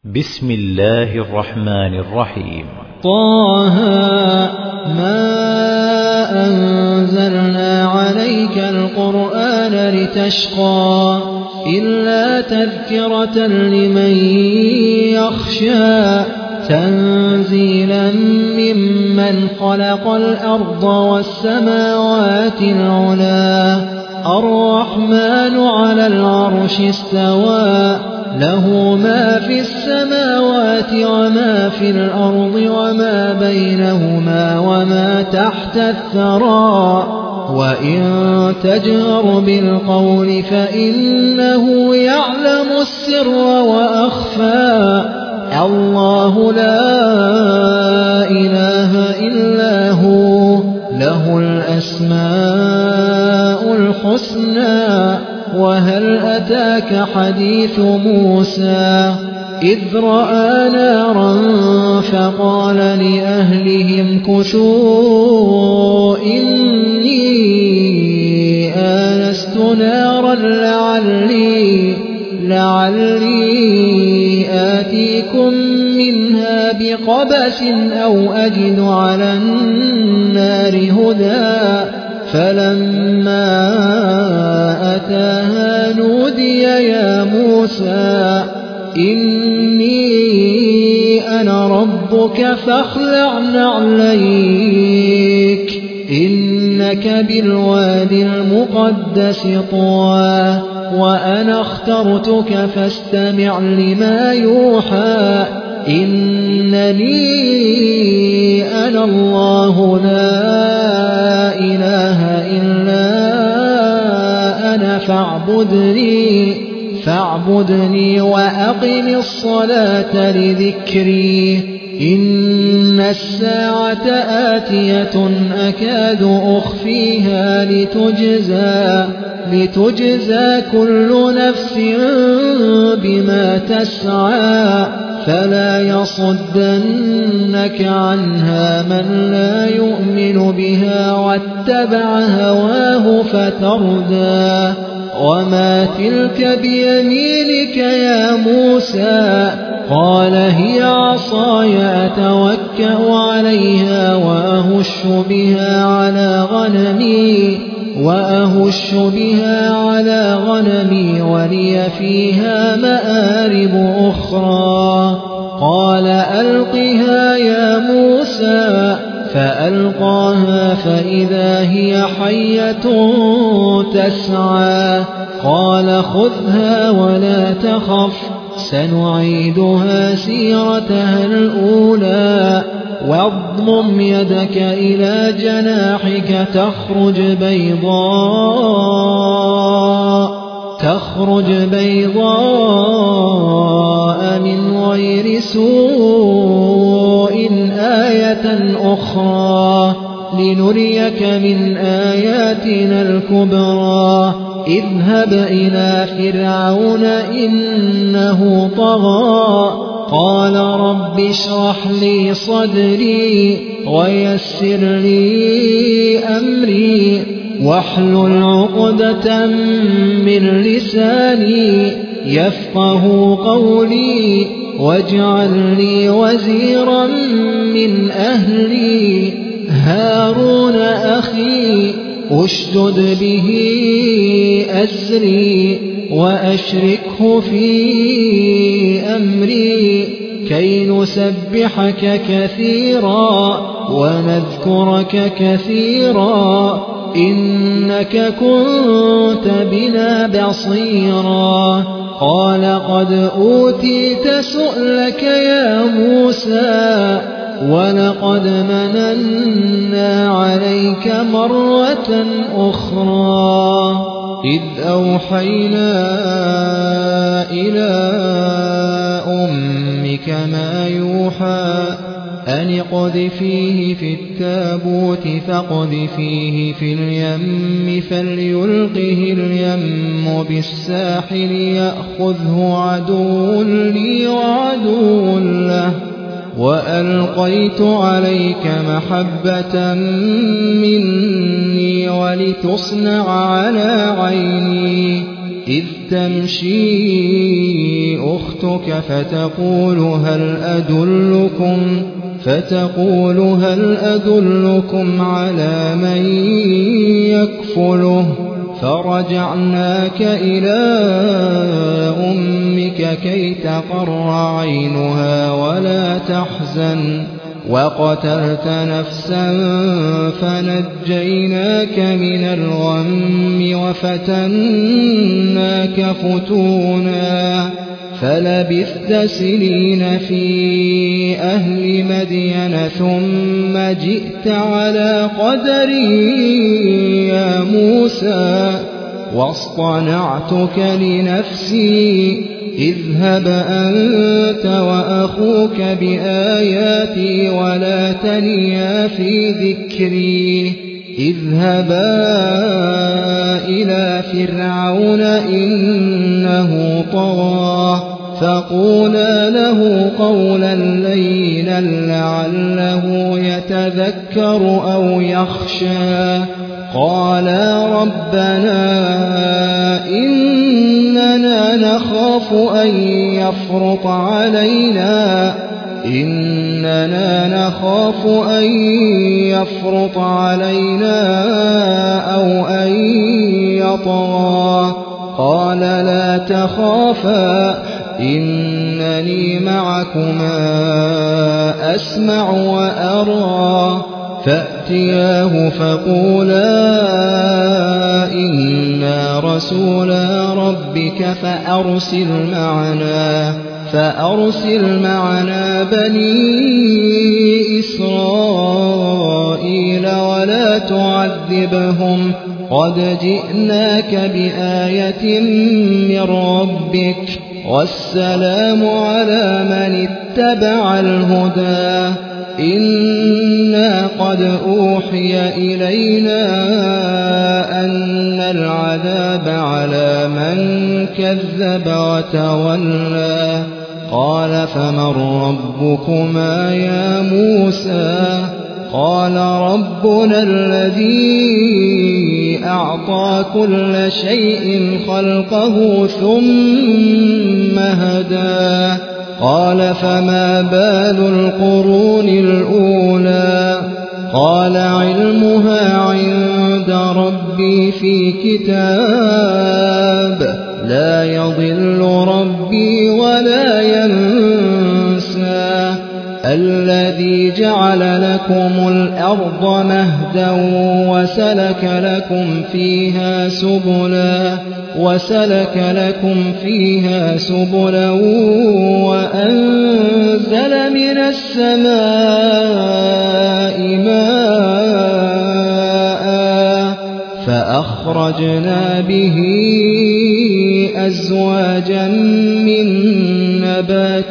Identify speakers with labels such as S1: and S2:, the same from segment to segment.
S1: بسم الله الرحمن الرحيم.
S2: طه ما أنزلنا عليك القرآن لتشقى إلا تذكرة لمن يخشى تنزيلا ممن خلق الأرض والسماوات العلى الرحمن على العرش استوى له ما في السماوات وما في الأرض وما بينهما وما تحت الثرى وإن تجهر بالقول فإنه يعلم السر وأخفى الله لا إله إلا هو له الأسماء الحسنى وهل أتاك حديث موسى إذ رأى نارا فقال لأهلهم كثوا إني آنست نارا لعلي آتيكم منها بقبس أو أجد على النار هدى فلما أتاها نودي يا موسى إني أنا ربك فاخلع نعليك إنك بالوادي المقدس طوى وأنا اخترتك فاستمع لما يوحى إنني أنا الله لا إله إلا أنا فاعبدني وأقم الصلاة لذكري إن الساعة آتية أكاد أخفيها لتجزى كل نفس بما تسعى فلا يصدنك عنها من لا يؤمن بها واتبع هواه فتردى وما تلك بيمينك يا موسى قال هي عصاي أتوكأ عليها وأهش بها على غنمي ولي فيها مآرب أخرى قال ألقها يا موسى فألقاها فإذا هي حية تسعى قال خذها ولا تخف سنعيدها سيرتها الأولى واضمم يدك إلى جناحك تخرج بيضاء من غير سوء آية أخرى لنريك من آياتنا الكبرى اذهب إلى فرعون إنه طغى قال رب اشرح لي صدري ويسر لي أمري واحلل عقدة من لساني يفقه قولي واجعل لي وزيرا من أهلي هارون أخي أشدد به أزري وأشركه في أمري كي نسبحك كثيرا ونذكرك كثيرا إنك كنت بنا بصيرا قال قد أوتيت سؤلك يا موسى ولقد مننا عليك مرة أخرى إذ أوحينا إلى أمك ما يوحى أن اقذفيه في التابوت فاقذفيه في اليم فليلقه اليم بالساحل يأخذه عدو لي وعدو له وألقيت عليك محبة مني ولتصنع على عيني إذ تمشي أختك فتقول هل أدلكم على من يكفله فرجعناك إلى أمك كي تقر عينها ولا تحزن وقتلت نفسا فنجيناك من الغم وفتناك فتونا فلبثت سنين في أهل مدين ثم جئت على قدري يا موسى واصطنعتك لنفسي اذهب أنت وأخوك بآياتي ولا تنيا في ذكري اذهبا إلى فرعون إنه طغى فقولا له قولا لينا لعله يتذكر أو يخشى قالا ربنا إننا نخاف أن يفرط علينا أو أن يطغى قال لا تخافا إنني معكما أسمع وأرى فأتياه فقولا إنا رسولا ربك فأرسل معنا بني إسرائيل ولا تعذبهم قد جئناك بآية من ربك والسلام على من اتبع الهدى إنا قد أوحي إلينا أن العذاب على من كذب وتولى قال فمن ربكما يا موسى قال ربنا الذي أعطى كل شيء خلقه ثم هدى قال فما بال القرون الأولى قال علمها عند ربي في كتاب لا يضل ربي ولا ينسى الذي جعل لكم الأرض مهدا وسلك لكم فيها سبلا وأنزل من السماء ماء فأخرجنا به أزواجا من نبات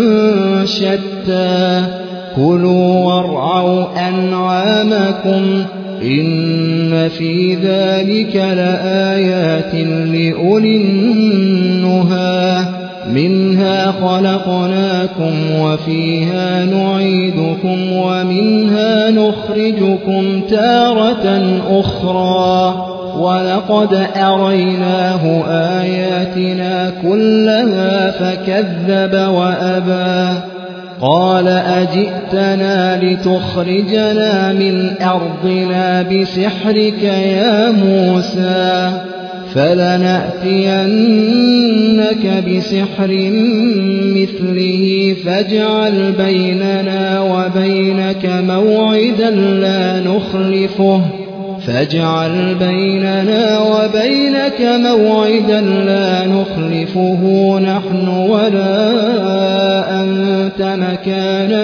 S2: شتى كلوا وارعوا أنعامكم إن في ذلك لآيات لأولي النهى منها خلقناكم وفيها نعيدكم ومنها نخرجكم تارة أخرى ولقد أريناه آياتنا كلها فكذب وأبى قال أجئتنا لتخرجنا من أرضنا بسحرك يا موسى فلنأتينك بسحر مثله فاجعل بيننا وبينك موعدا لا نخلفه نحن ولا أنت مكانا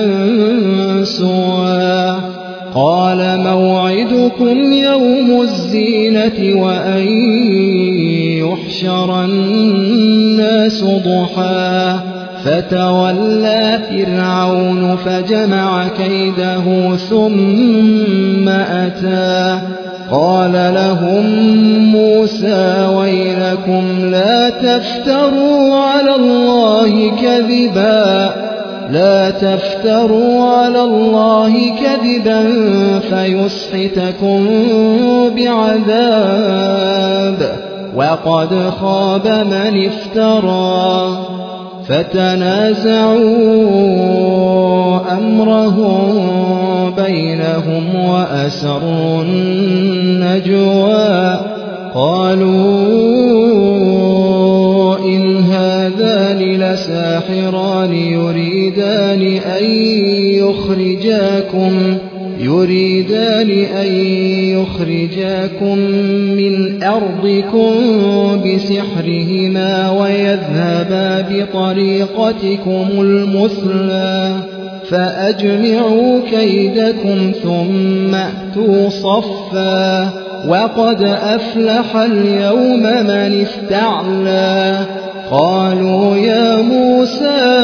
S2: سوى قال موعدكم يوم الزينة وأن يحشر الناس ضحى فتولى فرعون فجمع كيده ثم أتى قال لهم موسى ويلكم لا تفتروا على الله كذبا فيسحتكم بعذاب وقد خاب من افترى فتنازعوا أمرهم بينهم وأسروا النجوى قالوا إن هذان لساحران يريدان أن يخرجاكم من أرضكم بسحرهما ويذهبا بطريقتكم المثلى فأجمعوا كيدكم ثم أتوا صفا وقد أفلح اليوم من استعلى قالوا يا موسى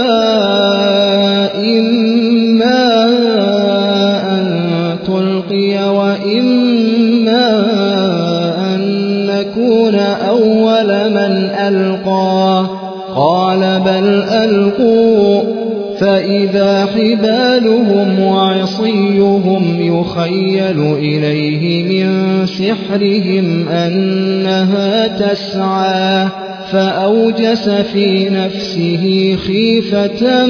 S2: إما أن تلقي وإما أن نكون أول من ألقى قال بل ألقوا فإذا حبالهم وعصيهم يخيل إليه من سحرهم أنها تسعى فأوجس في نفسه خيفة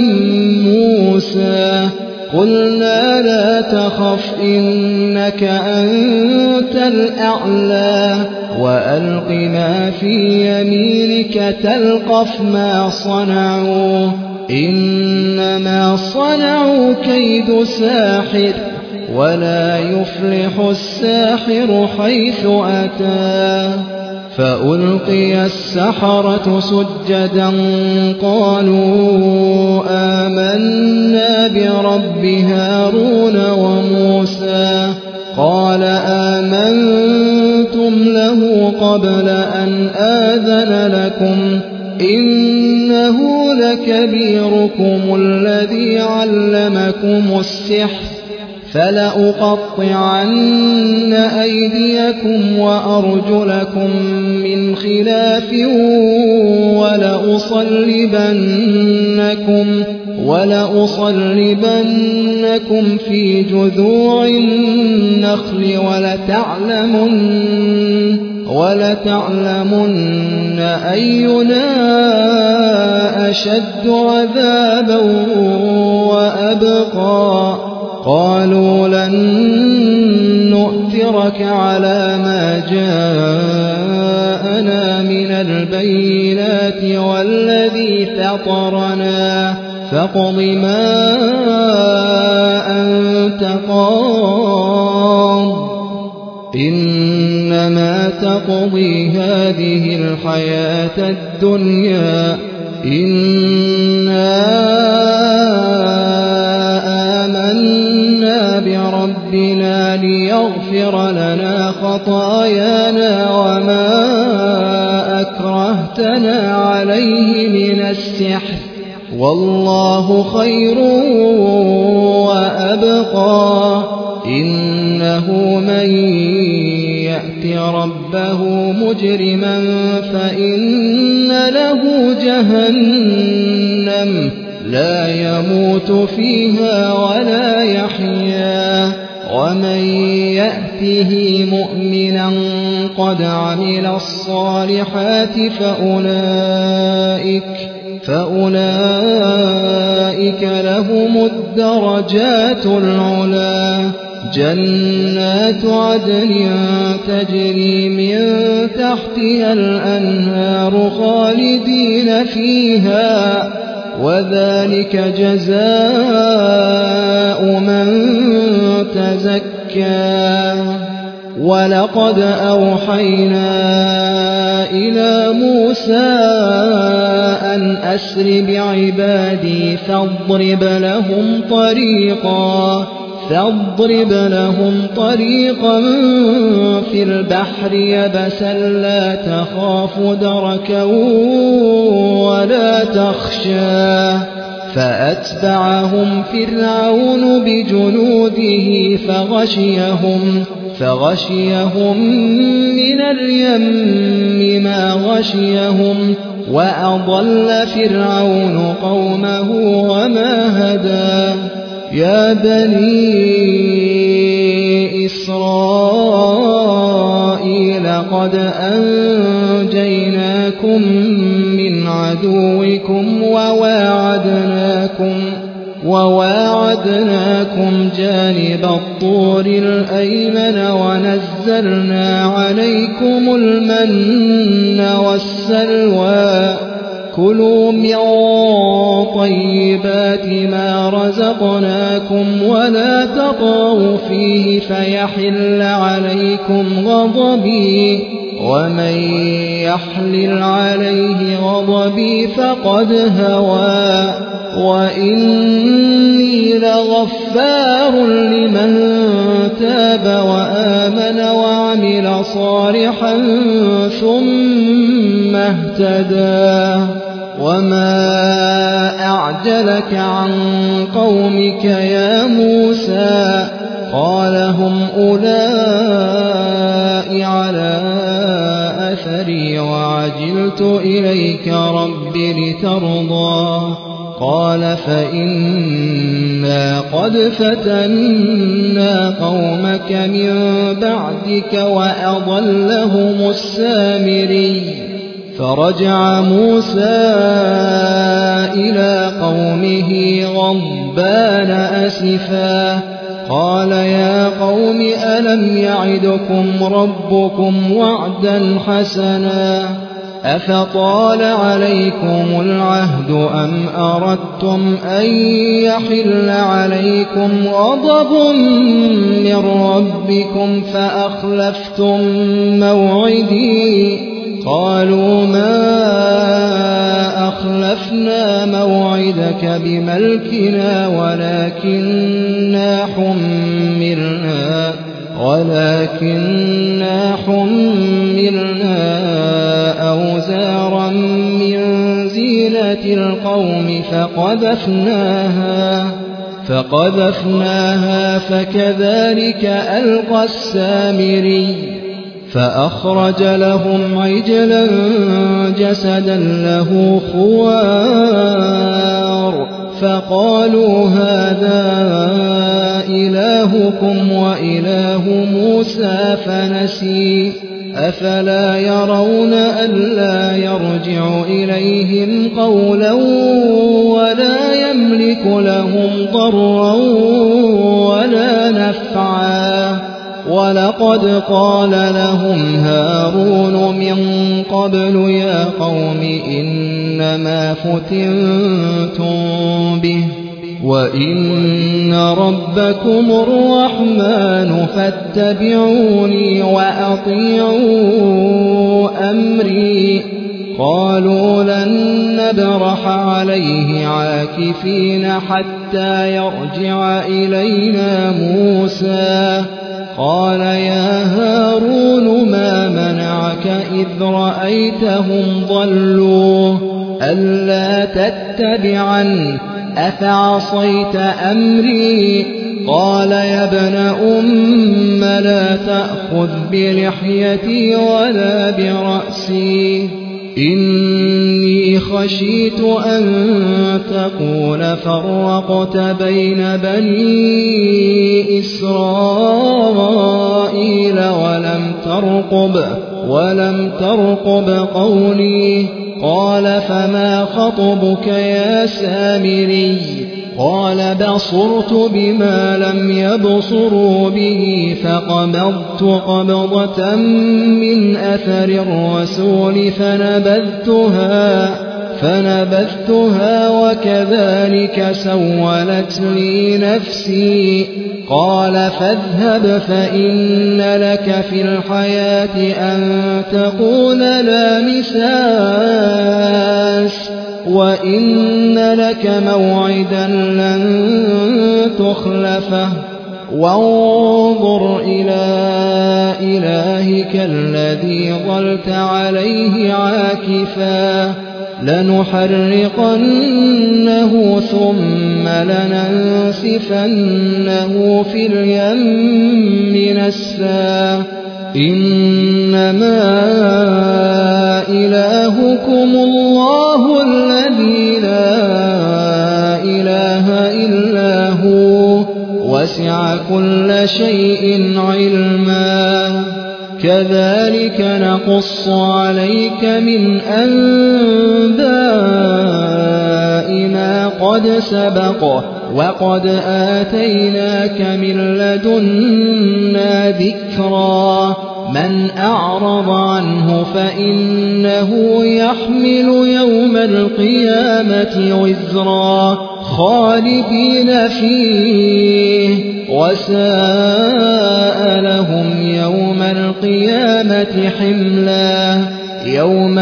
S2: موسى قلنا لا تخف إنك أنت الأعلى وألق ما في يمينك تلقف ما صنعوا إنما صنعوا كيد ساحر ولا يفلح الساحر حيث أتى فألقي السحرة سجدا قالوا آمنا برب هارون وموسى قال آمنتم له قبل أن آذن لكم إنه لكبيركم الذي علمكم السحر فلأقطعن أيديكم وأرجلكم من خلاف ولأصلبنكم في جذوع النخل ولتعلمن أينا أشد عذابا وأبقى قالوا لن نؤثرك على ما جاءنا من البينات والذي فطرنا فاقض ما أنت قاض إنما تقضي هذه الحياة الدنيا إنا آمنا بربنا ليغفر لنا خطايانا وما أكرهتنا عليه من السحر والله خير وأبقى إنه من يأت ربه مجرما فإن له جهنم لا يموت فيها ولا يحيا ومن يأته مؤمنا قد عمل الصالحات فأولئك لهم الدرجات العلا جنات عدن تجري من تحتها الأنهار خالدين فيها وذلك جزاء من تزكى ولقد أوحينا إلى موسى أن أسر بعبادي فاضرب لهم طريقا في البحر يبسا لا تخاف دركا ولا تخشى فأتبعهم فرعون بجنوده فغشيهم من اليم ما غشيهم وأضل فرعون قومه وما هدى يا بني إسرائيل قد أنجيناكم من عدوكم وواعدناكم جانب الطور الأيمن ونزلنا عليكم المن والسلوى كلوا من طيبات ما رزقناكم ولا تطغوا فيه فيحل عليكم غضبي ومن يحلل عليه غضبي فقد هوى وإني لغفار لمن تاب وآمن وعمل صالحا ثم اهتدى وما أعجلك عن قومك يا موسى قال هم أولئك على أثري وعجلت إليك رب لترضى قال فإنا قد فتنا قومك من بعدك وأضلهم السامري فرجع موسى إلى قومه غضبان أسفا قال يا قوم ألم يعدكم ربكم وعدا حسنا أفطال عليكم العهد أم أردتم أن يحل عليكم غضب من ربكم فأخلفتم موعدي قالوا ما أخلفنا موعدك بملكنا ولكننا حملنا أوزارا من زينة القوم فقذفناها فكذلك ألقى السامري فأخرج لهم عجلا جسدا له خوار فقالوا هذا إلهكم وإله موسى فنسي أفلا يرون ألا يرجع إليهم قولا ولا يملك لهم ضرا ولا نفعا ولقد قال لهم هارون من قبل يا قوم إنما فتنتم به وإن ربكم الرحمن فاتبعوني وأطيعوا أمري قالوا لن نبرح عليه عاكفين حتى يرجع إلينا موسى قال يا هارون ما منعك إذ رأيتهم ضلوا ألا تتبعن أفعصيت أمري قال يا ابن أم لا تأخذ بلحيتي ولا برأسي إني خشيت أن تقول فرقت بين بني إسرائيل ولم ترقب قولي قال فما خطبك يا سامري قال بصرت بما لم يبصروا به فقبضت قبضة من أثر الرسول فنبذتها وكذلك سولت لي نفسي قال فاذهب فإن لك في الحياة أن تقول لا مساس وإن لك موعدا لن تخلفه وانظر إلى إلهك الذي ظلت عليه عاكفا لنحرقنه ثم لننسفنه في اليم نسفا إنما إلهكم الله الذي لا إله إلا هو وسع كل شيء علما كذلك نقص عليك من أنباء ما قد سبق وقد آتيناك من لدنا ذكرا من أعرض عنه فإنه يحمل يوم القيامة وزرا خالدين فيه وساء لهم يوم القيامة حملا يوم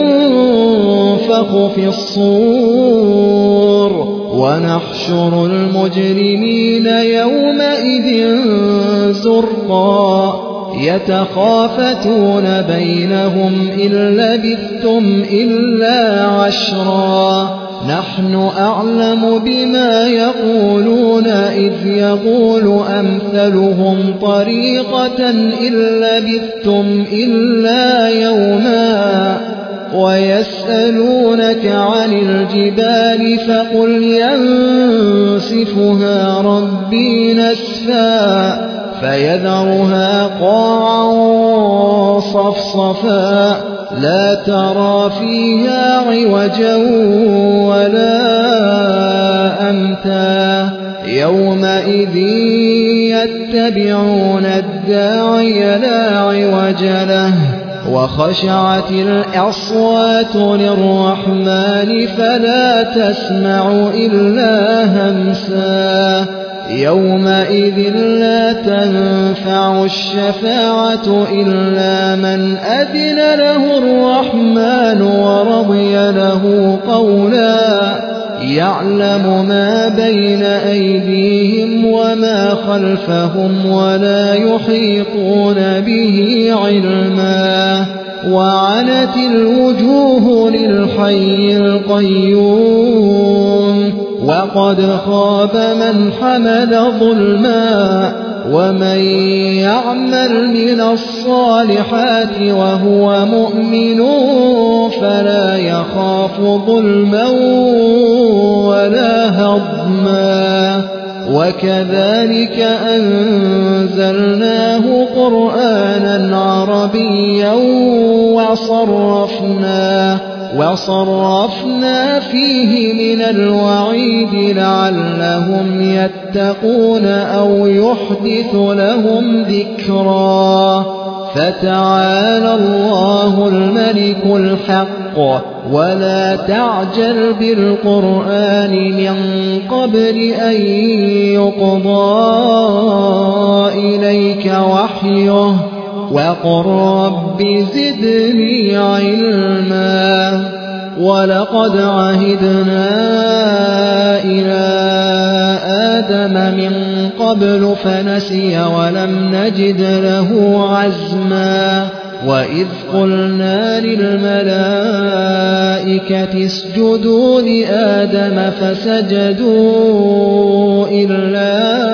S2: ينفخ في الصور ونحشر المجرمين يومئذ زرقا يتخافتون بينهم إن لبثتم إلا عشرا نحن أعلم بما يقولون إذ يقول أمثلهم طريقة إن لبثتم إلا يوما ويسألونك عن الجبال فقل ينسفها ربي نسفا فيذرها قاعا صفصفا لا ترى فيها عوجا ولا أمتا يومئذ يتبعون الداعي لا عوج له وخشعت الأصوات للرحمن فلا تسمع إلا همسا يومئذ لا تنفع الشفاعة إلا من أذن له الرحمن ورضي له قولا يعلم ما بين أيديهم وما خلفهم ولا يحيطون به علما وعنت الوجوه للحي القيوم وقد خاب من حمل ظلما ومن يعمل من الصالحات وهو مؤمن فلا يخاف ظلما ولا هضما وكذلك أنزلناه قرآنا عربيا وصرفنا فيه من الوعيد لعلهم يتقون أو يحدث لهم ذكرا فتعالى الله الملك الحق ولا تعجل بالقرآن من قبل أن يقضى إليك وحيه وقل رب زدني علما ولقد عهدنا إلى آدم من قبل فنسي ولم نجد له عزما وإذ قلنا للملائكة اسجدوا لآدم فسجدوا إلا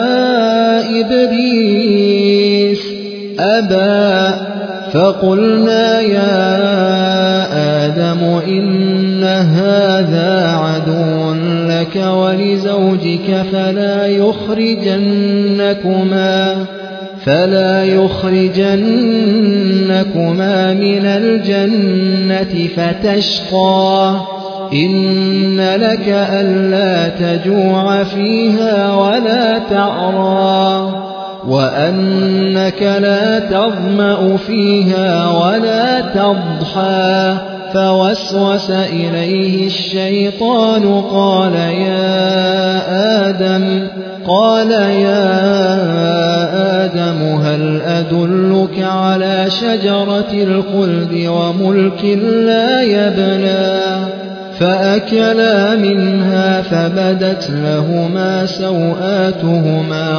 S2: إبليس أبى فقلنا يا آدم إن هذا عدو لك ولزوجك فلا يخرجنكما من الجنة فتشقى إن لك ألا تجوع فيها ولا تعرى وأنك لا تظمأ فيها ولا تضحى فوسوس إليه الشيطان قال يا آدم هل أدلك على شجرة الخلد وملك لا يبلى فأكلا منها فبدت لهما سوآتهما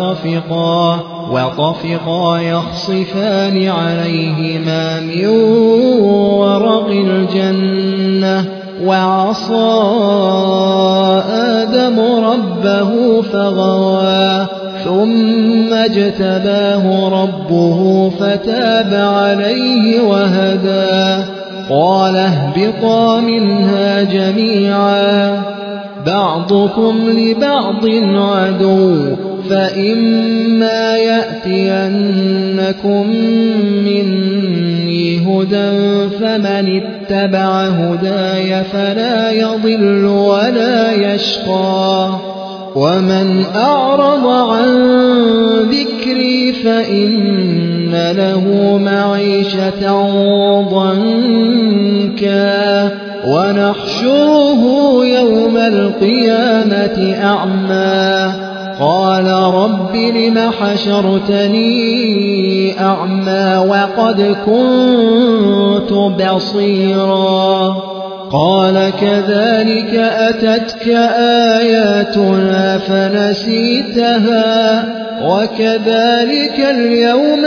S2: وطفقا يخصفان عليهما من ورق الجنة وعصى آدم ربه فغوى ثم اجتباه ربه فتاب عليه وهدى قال اهبطا منها جميعا بعضكم لبعض عدو فإما يأتينكم مني هدى فمن اتبع هداي فلا يضل ولا يشقى ومن أعرض عن ذكري فإن له معيشة ضنكا ونحشره يوم القيامة أعمى قال رب لم حشرتني أعمى وقد كنت بصيرا قال كذلك أتتك آياتنا فنسيتها وكذلك اليوم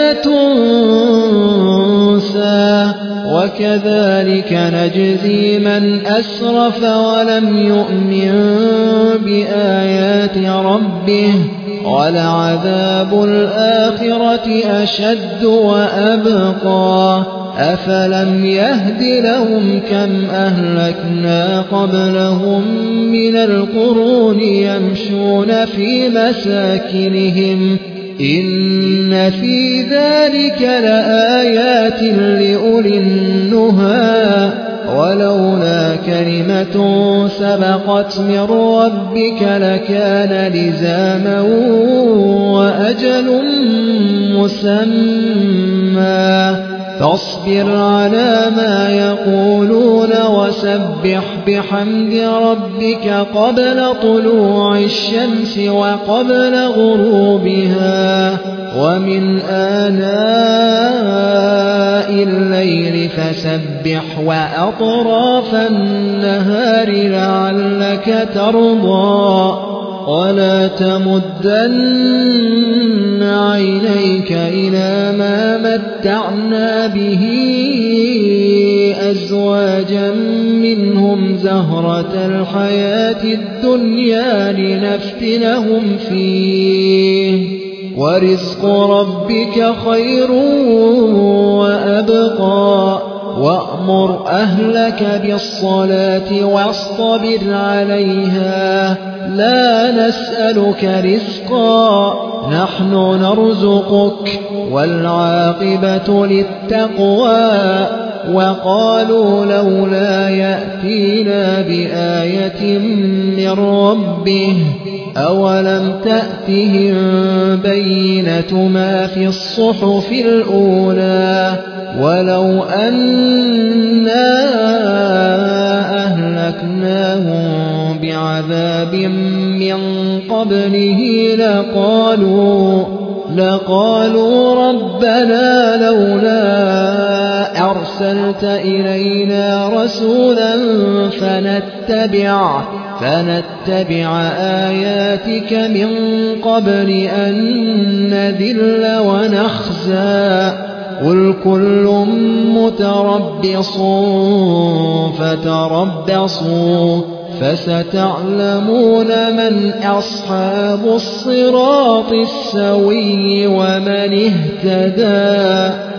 S2: تنسى وكذلك نجزي من أسرف ولم يؤمن بآيات ربه ولعذاب الآخرة أشد وأبقى أفلم يهد لهم كم أهلكنا قبلهم من القرون يمشون في مساكنهم إن في ذلك لآيات لأولي النهى ولولا كلمة سبقت من ربك لكان لزاما وأجل مسمى فاصبر على ما يقولون وسبح بحمد ربك قبل طلوع الشمس وقبل غروبها ومن آناء الليل فسبح وأطراف النهار لعلك ترضى ولا تمدن عينيك إلى ما متعنا به أزواجا منهم زهرة الحياة الدنيا لنفتنهم فيه ورزق ربك خير وأبقى وأمر أهلك بالصلاة واصطبر عليها لا نسألك رزقا نحن نرزقك والعاقبة للتقوى وقالوا لولا يأتينا بآية من ربه أولم تأتهم بينة ما في الصحف الأولى ولو أنا أهلكناهم بعذاب من قبله لقالوا ربنا لولا أرسلت إلينا رسولا فنتبع آياتك من قبل أن نذل ونخزى قل كل متربص فتربصوا فستعلمون من أصحاب الصراط السوي ومن اهتدى